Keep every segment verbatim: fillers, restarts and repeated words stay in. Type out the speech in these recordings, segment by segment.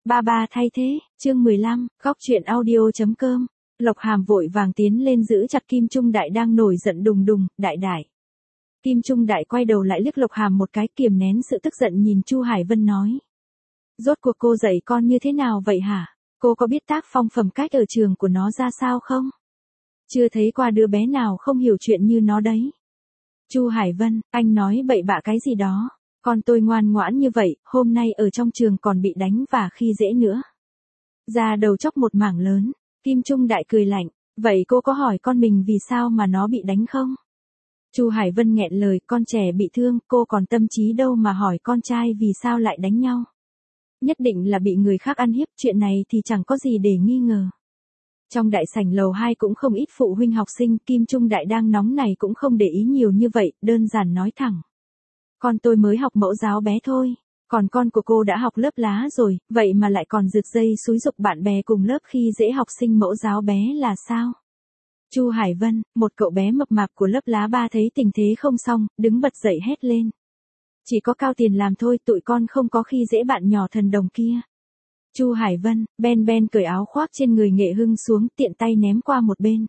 Ba ba thay thế, chương mười lăm, góc truyện audio.com. Lộc Hàm vội vàng tiến lên giữ chặt Kim Trung Đại đang nổi giận đùng đùng, đại đại. Kim Trung Đại quay đầu lại liếc Lộc Hàm một cái, kiềm nén sự tức giận nhìn Chu Hải Vân nói. Rốt cuộc cô dạy con như thế nào vậy hả? Cô có biết tác phong phẩm cách ở trường của nó ra sao không? Chưa thấy qua đứa bé nào không hiểu chuyện như nó đấy. Chu Hải Vân, anh nói bậy bạ cái gì đó. Con tôi ngoan ngoãn như vậy, hôm nay ở trong trường còn bị đánh và khi dễ nữa. Ra đầu chóc một mảng lớn, Kim Trung Đại cười lạnh, vậy cô có hỏi con mình vì sao mà nó bị đánh không? Chu Hải Vân nghẹn lời, con trẻ bị thương, cô còn tâm trí đâu mà hỏi con trai vì sao lại đánh nhau. Nhất định là bị người khác ăn hiếp, chuyện này thì chẳng có gì để nghi ngờ. Trong đại sảnh lầu hai cũng không ít phụ huynh học sinh, Kim Trung Đại đang nóng này cũng không để ý nhiều như vậy, đơn giản nói thẳng. Con tôi mới học mẫu giáo bé thôi, còn con của cô đã học lớp lá rồi, vậy mà lại còn rực dây xúi giục bạn bè cùng lớp khi dễ học sinh mẫu giáo bé là sao? Chu Hải Vân, một cậu bé mập mạp của lớp lá ba thấy tình thế không xong, đứng bật dậy hét lên. Chỉ có Cao Tiền làm thôi, tụi con không có khi dễ bạn nhỏ thần đồng kia. Chu Hải Vân, Ben Ben cởi áo khoác trên người Nghệ Hưng xuống, tiện tay ném qua một bên.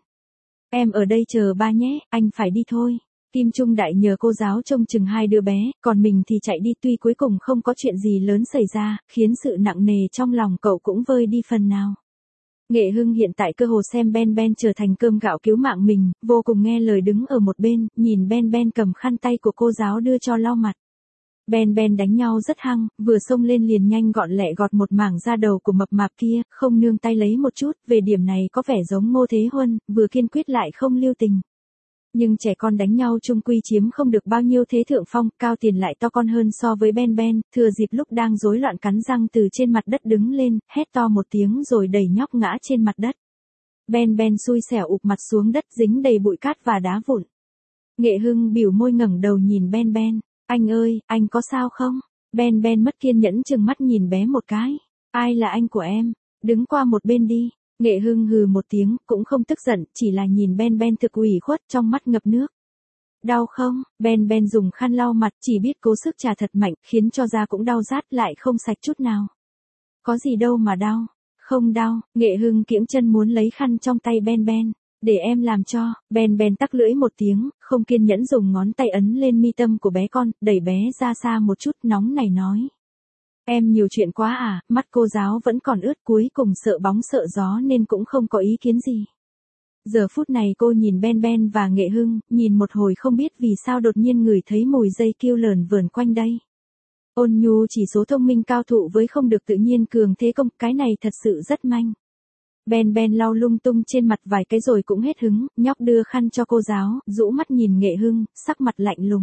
Em ở đây chờ ba nhé, anh phải đi thôi. Kim Trung Đại nhờ cô giáo trông chừng hai đứa bé, còn mình thì chạy đi, tuy cuối cùng không có chuyện gì lớn xảy ra, khiến sự nặng nề trong lòng cậu cũng vơi đi phần nào. Nghệ Hưng hiện tại cơ hồ xem Ben Ben trở thành cơm gạo cứu mạng mình, vô cùng nghe lời đứng ở một bên, nhìn Ben Ben cầm khăn tay của cô giáo đưa cho lau mặt. Ben Ben đánh nhau rất hăng, vừa xông lên liền nhanh gọn lẹ gọt một mảng da đầu của mập mạp kia, không nương tay lấy một chút, về điểm này có vẻ giống Ngô Thế Huân, vừa kiên quyết lại không lưu tình. Nhưng trẻ con đánh nhau chung quy chiếm không được bao nhiêu thế thượng phong, Cao Tiền lại to con hơn so với Ben Ben, thừa dịp lúc đang rối loạn cắn răng từ trên mặt đất đứng lên, hét to một tiếng rồi đẩy nhóc ngã trên mặt đất. Ben Ben xui xẻo ụp mặt xuống đất dính đầy bụi cát và đá vụn. Nghệ Hưng bỉu môi ngẩng đầu nhìn Ben Ben, anh ơi, anh có sao không? Ben Ben mất kiên nhẫn trừng mắt nhìn bé một cái, ai là anh của em? Đứng qua một bên đi. Nghệ Hưng hừ một tiếng, cũng không tức giận, chỉ là nhìn Ben Ben thực ủy khuất, trong mắt ngập nước. Đau không? Ben Ben dùng khăn lau mặt, chỉ biết cố sức chà thật mạnh, khiến cho da cũng đau rát lại không sạch chút nào. Có gì đâu mà đau. Không đau. Nghệ Hưng kiễng chân muốn lấy khăn trong tay Ben Ben. Để em làm cho. Ben Ben tắc lưỡi một tiếng, không kiên nhẫn dùng ngón tay ấn lên mi tâm của bé con, đẩy bé ra xa một chút, nóng này nói. Em nhiều chuyện quá à, mắt cô giáo vẫn còn ướt, cuối cùng sợ bóng sợ gió nên cũng không có ý kiến gì. Giờ phút này cô nhìn Ben Ben và Nghệ Hưng, nhìn một hồi không biết vì sao đột nhiên ngửi thấy mùi dây kêu lờn vờn quanh đây. Ôn nhu chỉ số thông minh cao thụ với không được tự nhiên cường thế công, cái này thật sự rất manh. Ben Ben lau lung tung trên mặt vài cái rồi cũng hết hứng, nhóc đưa khăn cho cô giáo, rũ mắt nhìn Nghệ Hưng, sắc mặt lạnh lùng.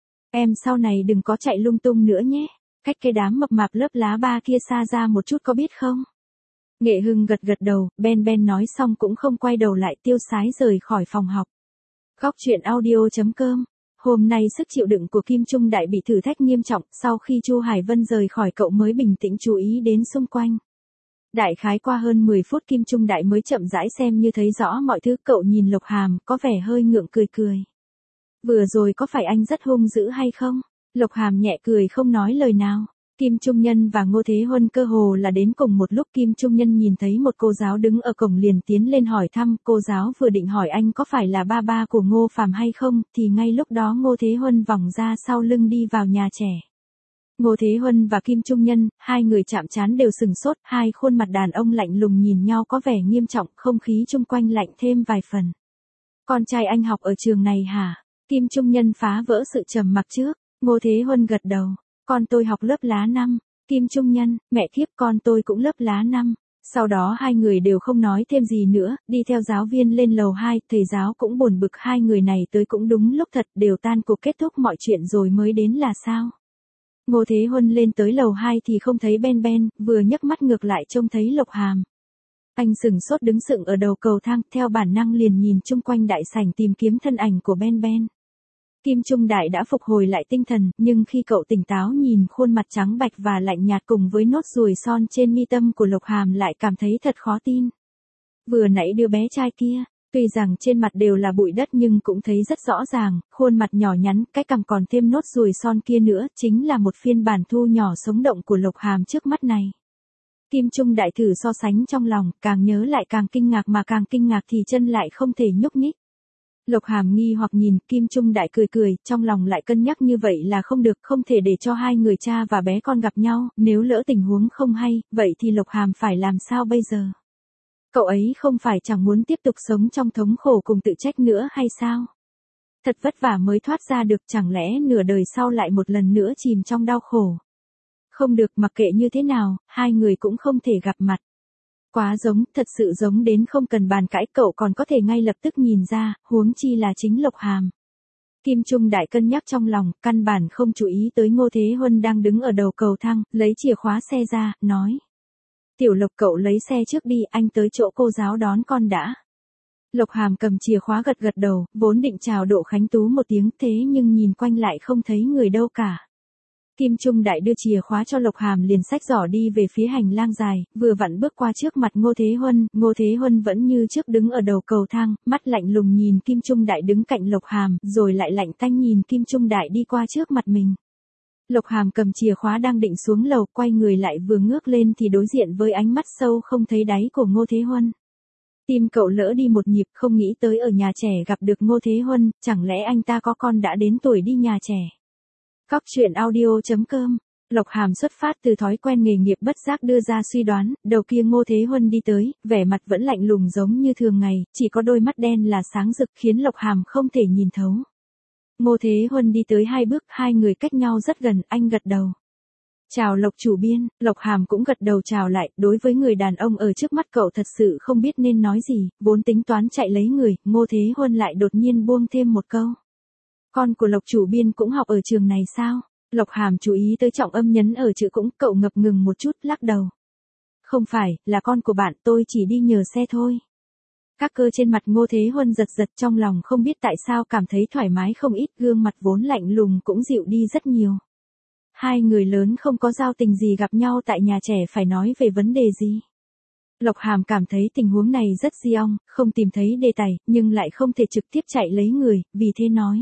Em sau này đừng có chạy lung tung nữa nhé. Cách cái đám mập mạp lớp lá ba kia xa ra một chút có biết không? Nghệ Hưng gật gật đầu, Ben Ben nói xong cũng không quay đầu lại, tiêu sái rời khỏi phòng học. Góc truyện audio.com. Hôm nay sức chịu đựng của Kim Trung Đại bị thử thách nghiêm trọng, sau khi Chu Hải Vân rời khỏi cậu mới bình tĩnh chú ý đến xung quanh. Đại khái qua hơn mười phút Kim Trung Đại mới chậm rãi xem như thấy rõ mọi thứ, cậu nhìn Lộc Hàm, có vẻ hơi ngượng cười cười. Vừa rồi có phải anh rất hung dữ hay không? Lộc Hàm nhẹ cười không nói lời nào. Kim Trung Nhân và Ngô Thế Huân cơ hồ là đến cùng một lúc. Kim Trung Nhân nhìn thấy một cô giáo đứng ở cổng liền tiến lên hỏi thăm, cô giáo vừa định hỏi anh có phải là ba ba của Ngô Phàm hay không, thì ngay lúc đó Ngô Thế Huân vòng ra sau lưng đi vào nhà trẻ. Ngô Thế Huân và Kim Trung Nhân, hai người chạm trán đều sừng sốt, hai khuôn mặt đàn ông lạnh lùng nhìn nhau có vẻ nghiêm trọng, không khí chung quanh lạnh thêm vài phần. Con trai anh học ở trường này hả? Kim Trung Nhân phá vỡ sự trầm mặc trước. Ngô Thế Huân gật đầu, con tôi học lớp lá năm. Kim Trung Nhân, mẹ kiếp, con tôi cũng lớp lá năm. Sau đó hai người đều không nói thêm gì nữa, đi theo giáo viên lên lầu hai, thầy giáo cũng buồn bực hai người này tới cũng đúng lúc thật, đều tan cuộc kết thúc mọi chuyện rồi mới đến là sao. Ngô Thế Huân lên tới lầu hai thì không thấy Ben Ben, vừa nhấc mắt ngược lại trông thấy Lộc Hàm. Anh sừng sốt đứng sững ở đầu cầu thang, theo bản năng liền nhìn chung quanh đại sảnh tìm kiếm thân ảnh của Ben Ben. Kim Trung Đại đã phục hồi lại tinh thần, nhưng khi cậu tỉnh táo nhìn khuôn mặt trắng bạch và lạnh nhạt cùng với nốt ruồi son trên mi tâm của Lộc Hàm lại cảm thấy thật khó tin. Vừa nãy đứa bé trai kia, tuy rằng trên mặt đều là bụi đất nhưng cũng thấy rất rõ ràng, khuôn mặt nhỏ nhắn, cái cằm còn thêm nốt ruồi son kia nữa, chính là một phiên bản thu nhỏ sống động của Lộc Hàm trước mắt này. Kim Trung Đại thử so sánh trong lòng, càng nhớ lại càng kinh ngạc mà càng kinh ngạc thì chân lại không thể nhúc nhích. Lộc Hàm nghi hoặc nhìn, Kim Trung Đại cười cười, trong lòng lại cân nhắc như vậy là không được, không thể để cho hai người cha và bé con gặp nhau, nếu lỡ tình huống không hay, vậy thì Lộc Hàm phải làm sao bây giờ? Cậu ấy không phải chẳng muốn tiếp tục sống trong thống khổ cùng tự trách nữa hay sao? Thật vất vả mới thoát ra được, chẳng lẽ nửa đời sau lại một lần nữa chìm trong đau khổ? Không được, mặc kệ như thế nào, hai người cũng không thể gặp mặt. Quá giống, thật sự giống đến không cần bàn cãi, cậu còn có thể ngay lập tức nhìn ra, huống chi là chính Lộc Hàm. Kim Trung Đại cân nhắc trong lòng, căn bản không chú ý tới Ngô Thế Huân đang đứng ở đầu cầu thang, lấy chìa khóa xe ra, nói. Tiểu Lộc, cậu lấy xe trước đi, anh tới chỗ cô giáo đón con đã. Lộc Hàm cầm chìa khóa gật gật đầu, vốn định chào Đỗ Khánh Tú một tiếng, thế nhưng nhìn quanh lại không thấy người đâu cả. Kim Trung Đại đưa chìa khóa cho Lộc Hàm liền xách giỏ đi về phía hành lang dài, vừa vặn bước qua trước mặt Ngô Thế Huân, Ngô Thế Huân vẫn như trước đứng ở đầu cầu thang, mắt lạnh lùng nhìn Kim Trung Đại đứng cạnh Lộc Hàm, rồi lại lạnh tanh nhìn Kim Trung Đại đi qua trước mặt mình. Lộc Hàm cầm chìa khóa đang định xuống lầu, quay người lại vừa ngước lên thì đối diện với ánh mắt sâu không thấy đáy của Ngô Thế Huân. Tim cậu lỡ đi một nhịp, không nghĩ tới ở nhà trẻ gặp được Ngô Thế Huân, chẳng lẽ anh ta có con đã đến tuổi đi nhà trẻ. Cóc truyện audio chấm com. Lộc Hàm xuất phát từ thói quen nghề nghiệp bất giác đưa ra suy đoán, đầu kia Ngô Thế Huân đi tới, vẻ mặt vẫn lạnh lùng giống như thường ngày, chỉ có đôi mắt đen là sáng rực khiến Lộc Hàm không thể nhìn thấu. Ngô Thế Huân đi tới hai bước, hai người cách nhau rất gần, anh gật đầu. Chào Lộc chủ biên, Lộc Hàm cũng gật đầu chào lại, đối với người đàn ông ở trước mắt cậu thật sự không biết nên nói gì, vốn tính toán chạy lấy người, Ngô Thế Huân lại đột nhiên buông thêm một câu. Con của Lộc chủ biên cũng học ở trường này sao? Lộc Hàm chú ý tới trọng âm nhấn ở chữ cũng, cậu ngập ngừng một chút, lắc đầu. Không phải, là con của bạn, tôi chỉ đi nhờ xe thôi. Các cơ trên mặt Ngô Thế Huân giật giật, trong lòng không biết tại sao cảm thấy thoải mái không ít, gương mặt vốn lạnh lùng cũng dịu đi rất nhiều. Hai người lớn không có giao tình gì gặp nhau tại nhà trẻ phải nói về vấn đề gì. Lộc Hàm cảm thấy tình huống này rất di ong, không tìm thấy đề tài, nhưng lại không thể trực tiếp chạy lấy người, vì thế nói.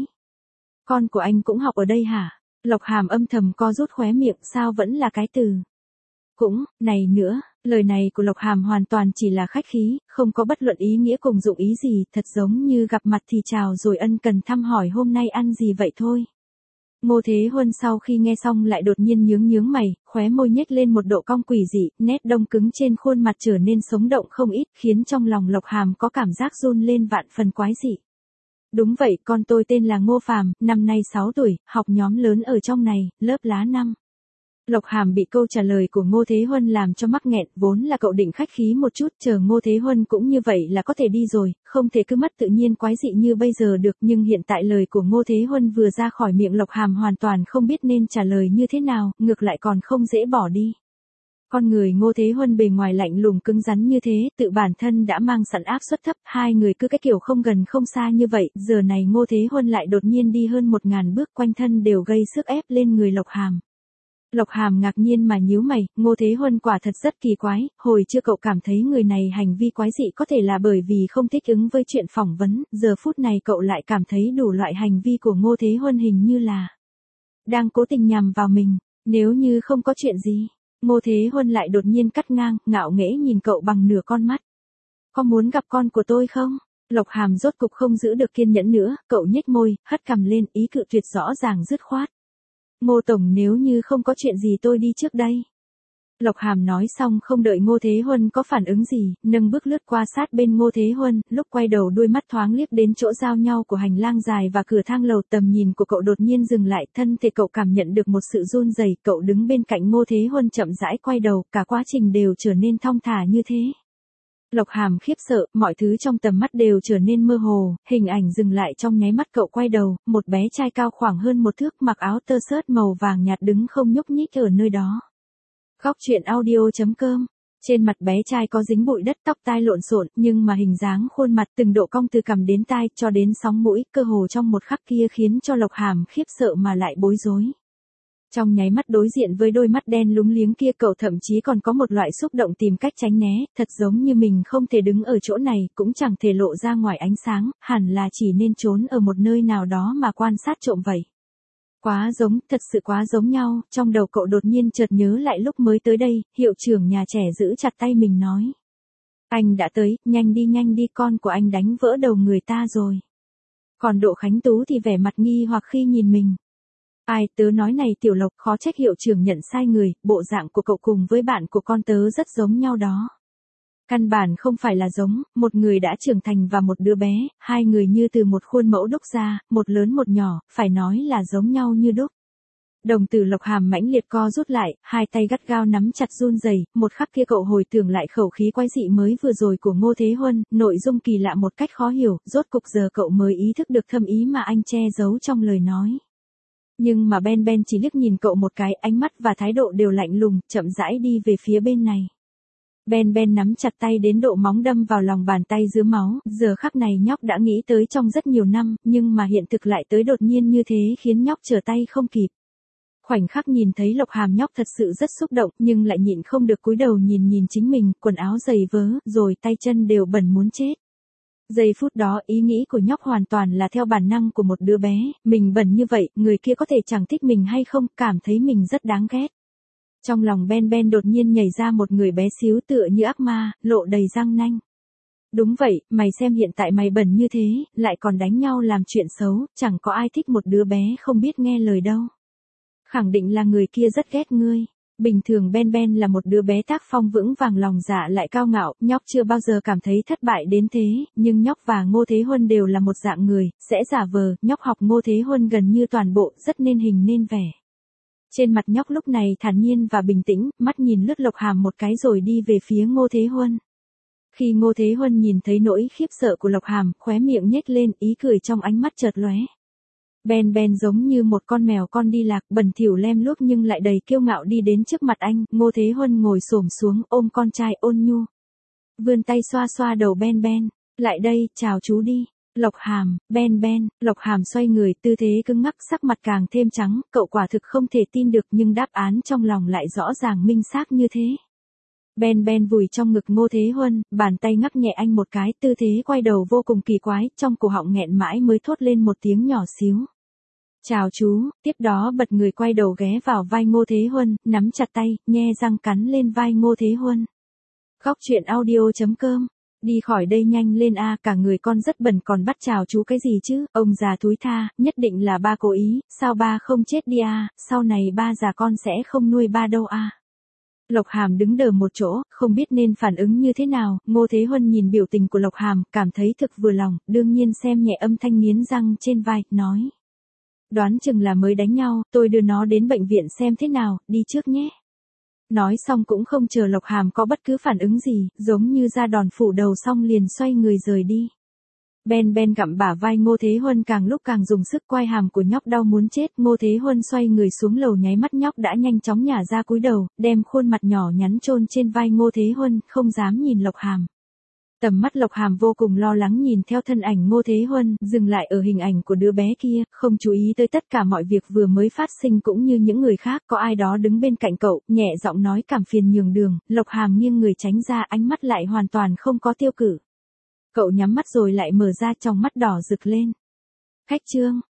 Con của anh cũng học ở đây hả? Lộc Hàm âm thầm co rút khóe miệng, sao vẫn là cái từ. Cũng, này nữa, lời này của Lộc Hàm hoàn toàn chỉ là khách khí, không có bất luận ý nghĩa cùng dụng ý gì, thật giống như gặp mặt thì chào rồi ân cần thăm hỏi hôm nay ăn gì vậy thôi. Ngô Thế Huân sau khi nghe xong lại đột nhiên nhướng nhướng mày, khóe môi nhếch lên một độ cong quỷ dị, nét đông cứng trên khuôn mặt trở nên sống động không ít, khiến trong lòng Lộc Hàm có cảm giác run lên vạn phần quái dị. Đúng vậy, con tôi tên là Ngô Phàm, năm nay sáu tuổi, học nhóm lớn ở trong này, lớp lá năm. Lộc Hàm bị câu trả lời của Ngô Thế Huân làm cho mắc nghẹn, vốn là cậu định khách khí một chút, chờ Ngô Thế Huân cũng như vậy là có thể đi rồi, không thể cứ mất tự nhiên quái dị như bây giờ được, nhưng hiện tại lời của Ngô Thế Huân vừa ra khỏi miệng Lộc Hàm hoàn toàn không biết nên trả lời như thế nào, ngược lại còn không dễ bỏ đi. Con người Ngô Thế Huân bề ngoài lạnh lùng cứng rắn như thế, tự bản thân đã mang sẵn áp suất thấp, hai người cứ cái kiểu không gần không xa như vậy, giờ này Ngô Thế Huân lại đột nhiên đi hơn một ngàn bước, quanh thân đều gây sức ép lên người Lộc Hàm. Lộc Hàm ngạc nhiên mà nhíu mày, Ngô Thế Huân quả thật rất kỳ quái, hồi chưa cậu cảm thấy người này hành vi quái dị có thể là bởi vì không thích ứng với chuyện phỏng vấn, giờ phút này cậu lại cảm thấy đủ loại hành vi của Ngô Thế Huân hình như là đang cố tình nhằm vào mình, nếu như không có chuyện gì. Ngô Thế Huân lại đột nhiên cắt ngang, ngạo nghễ nhìn cậu bằng nửa con mắt. Có muốn gặp con của tôi không? Lộc Hàm rốt cục không giữ được kiên nhẫn nữa, cậu nhếch môi, hất cằm lên, ý cự tuyệt rõ ràng dứt khoát. Ngô Tổng, nếu như không có chuyện gì tôi đi trước đây. Lộc Hàm nói xong không đợi Ngô Thế Huân có phản ứng gì, nâng bước lướt qua sát bên Ngô Thế Huân, lúc quay đầu đuôi mắt thoáng liếc đến chỗ giao nhau của hành lang dài và cửa thang lầu, tầm nhìn của cậu đột nhiên dừng lại, thân thể cậu cảm nhận được một sự run rẩy, cậu đứng bên cạnh Ngô Thế Huân chậm rãi quay đầu, cả quá trình đều trở nên thong thả như thế. Lộc Hàm khiếp sợ, mọi thứ trong tầm mắt đều trở nên mơ hồ, hình ảnh dừng lại trong nháy mắt, cậu quay đầu, một bé trai cao khoảng hơn một thước mặc áo tơ sớt màu vàng nhạt đứng không nhúc nhích ở nơi đó. Cóc truyện audio chấm com. Trên mặt bé trai có dính bụi đất, tóc tai lộn xộn, nhưng mà hình dáng khuôn mặt từng độ cong từ cằm đến tai cho đến sóng mũi, cơ hồ trong một khắc kia khiến cho Lộc Hàm khiếp sợ mà lại bối rối. Trong nháy mắt đối diện với đôi mắt đen lúng liếng kia, cậu thậm chí còn có một loại xúc động tìm cách tránh né, thật giống như mình không thể đứng ở chỗ này, cũng chẳng thể lộ ra ngoài ánh sáng, hẳn là chỉ nên trốn ở một nơi nào đó mà quan sát trộm vậy. Quá giống, thật sự quá giống nhau, trong đầu cậu đột nhiên chợt nhớ lại lúc mới tới đây, hiệu trưởng nhà trẻ giữ chặt tay mình nói. Anh đã tới, nhanh đi nhanh đi, con của anh đánh vỡ đầu người ta rồi. Còn Đỗ Khánh Tú thì vẻ mặt nghi hoặc khi nhìn mình. Ai, tớ nói này Tiểu Lộc, khó trách hiệu trưởng nhận sai người, bộ dạng của cậu cùng với bạn của con tớ rất giống nhau đó. Căn bản không phải là giống, một người đã trưởng thành và một đứa bé, hai người như từ một khuôn mẫu đúc ra, một lớn một nhỏ, phải nói là giống nhau như đúc. Đồng tử Lộc Hàm mãnh liệt co rút lại, hai tay gắt gao nắm chặt run rẩy, một khắc kia cậu hồi tưởng lại khẩu khí quái dị mới vừa rồi của Ngô Thế Huân, nội dung kỳ lạ một cách khó hiểu, rốt cục giờ cậu mới ý thức được thâm ý mà anh che giấu trong lời nói. Nhưng mà Ben Ben chỉ liếc nhìn cậu một cái, ánh mắt và thái độ đều lạnh lùng, chậm rãi đi về phía bên này. Ben Ben nắm chặt tay đến độ móng đâm vào lòng bàn tay dứa máu, giờ khắc này nhóc đã nghĩ tới trong rất nhiều năm, nhưng mà hiện thực lại tới đột nhiên như thế khiến nhóc trở tay không kịp. Khoảnh khắc nhìn thấy Lộc Hàm nhóc thật sự rất xúc động, nhưng lại nhịn không được cúi đầu nhìn nhìn chính mình, quần áo dày vớ, rồi tay chân đều bẩn muốn chết. Giây phút đó ý nghĩ của nhóc hoàn toàn là theo bản năng của một đứa bé, mình bẩn như vậy, người kia có thể chẳng thích mình hay không, cảm thấy mình rất đáng ghét. Trong lòng Ben Ben đột nhiên nhảy ra một người bé xíu tựa như ác ma, lộ đầy răng nanh. Đúng vậy, mày xem hiện tại mày bẩn như thế, lại còn đánh nhau làm chuyện xấu, chẳng có ai thích một đứa bé không biết nghe lời đâu. Khẳng định là người kia rất ghét ngươi. Bình thường Ben Ben là một đứa bé tác phong vững vàng lòng dạ lại cao ngạo, nhóc chưa bao giờ cảm thấy thất bại đến thế, nhưng nhóc và Ngô Thế Huân đều là một dạng người, sẽ giả vờ, nhóc học Ngô Thế Huân gần như toàn bộ, rất nên hình nên vẻ. Trên mặt nhóc lúc này thản nhiên và bình tĩnh, mắt nhìn lướt Lộc Hàm một cái rồi đi về phía Ngô Thế Huân. Khi Ngô Thế Huân nhìn thấy nỗi khiếp sợ của Lộc Hàm, khóe miệng nhếch lên, ý cười trong ánh mắt chợt lóe. Ben Ben giống như một con mèo con đi lạc, bẩn thỉu lem luốc nhưng lại đầy kiêu ngạo đi đến trước mặt anh, Ngô Thế Huân ngồi xổm xuống, ôm con trai ôn nhu. Vươn tay xoa xoa đầu Ben Ben, lại đây, chào chú đi. Lộc Hàm, Ben Ben, Lộc Hàm xoay người, tư thế cứng ngắc, sắc mặt càng thêm trắng, cậu quả thực không thể tin được nhưng đáp án trong lòng lại rõ ràng minh xác như thế. Ben Ben vùi trong ngực Ngô Thế Huân, bàn tay ngắc nhẹ anh một cái, tư thế quay đầu vô cùng kỳ quái, trong cổ họng nghẹn mãi mới thốt lên một tiếng nhỏ xíu. Chào chú, tiếp đó bật người quay đầu ghé vào vai Ngô Thế Huân, nắm chặt tay, nhe răng cắn lên vai Ngô Thế Huân. Góc truyện audio chấm com. Đi khỏi đây nhanh lên a, cả người con rất bẩn còn bắt chào chú cái gì chứ, ông già thúi tha, nhất định là ba cố ý, sao ba không chết đi a, sau này ba già con sẽ không nuôi ba đâu a. Lộc Hàm đứng đờ một chỗ, không biết nên phản ứng như thế nào, Ngô Thế Huân nhìn biểu tình của Lộc Hàm, cảm thấy thực vừa lòng, đương nhiên xem nhẹ âm thanh nghiến răng trên vai, nói. Đoán chừng là mới đánh nhau, tôi đưa nó đến bệnh viện xem thế nào, đi trước nhé. Nói xong cũng không chờ Lộc Hàm có bất cứ phản ứng gì, giống như ra đòn phủ đầu xong liền xoay người rời đi. Ben Ben gặm bả vai Ngô Thế Huân càng lúc càng dùng sức, quai hàm của nhóc đau muốn chết, Ngô Thế Huân xoay người xuống lầu nháy mắt nhóc đã nhanh chóng nhả ra cúi đầu, đem khuôn mặt nhỏ nhắn chôn trên vai Ngô Thế Huân, không dám nhìn Lộc Hàm. Tầm mắt Lộc Hàm vô cùng lo lắng nhìn theo thân ảnh Ngô Thế Huân, dừng lại ở hình ảnh của đứa bé kia, không chú ý tới tất cả mọi việc vừa mới phát sinh cũng như những người khác, có ai đó đứng bên cạnh cậu, nhẹ giọng nói cảm phiền nhường đường, Lộc Hàm nghiêng người tránh ra, ánh mắt lại hoàn toàn không có tiêu cự. Cậu nhắm mắt rồi lại mở ra, trong mắt đỏ rực lên. Khách trương,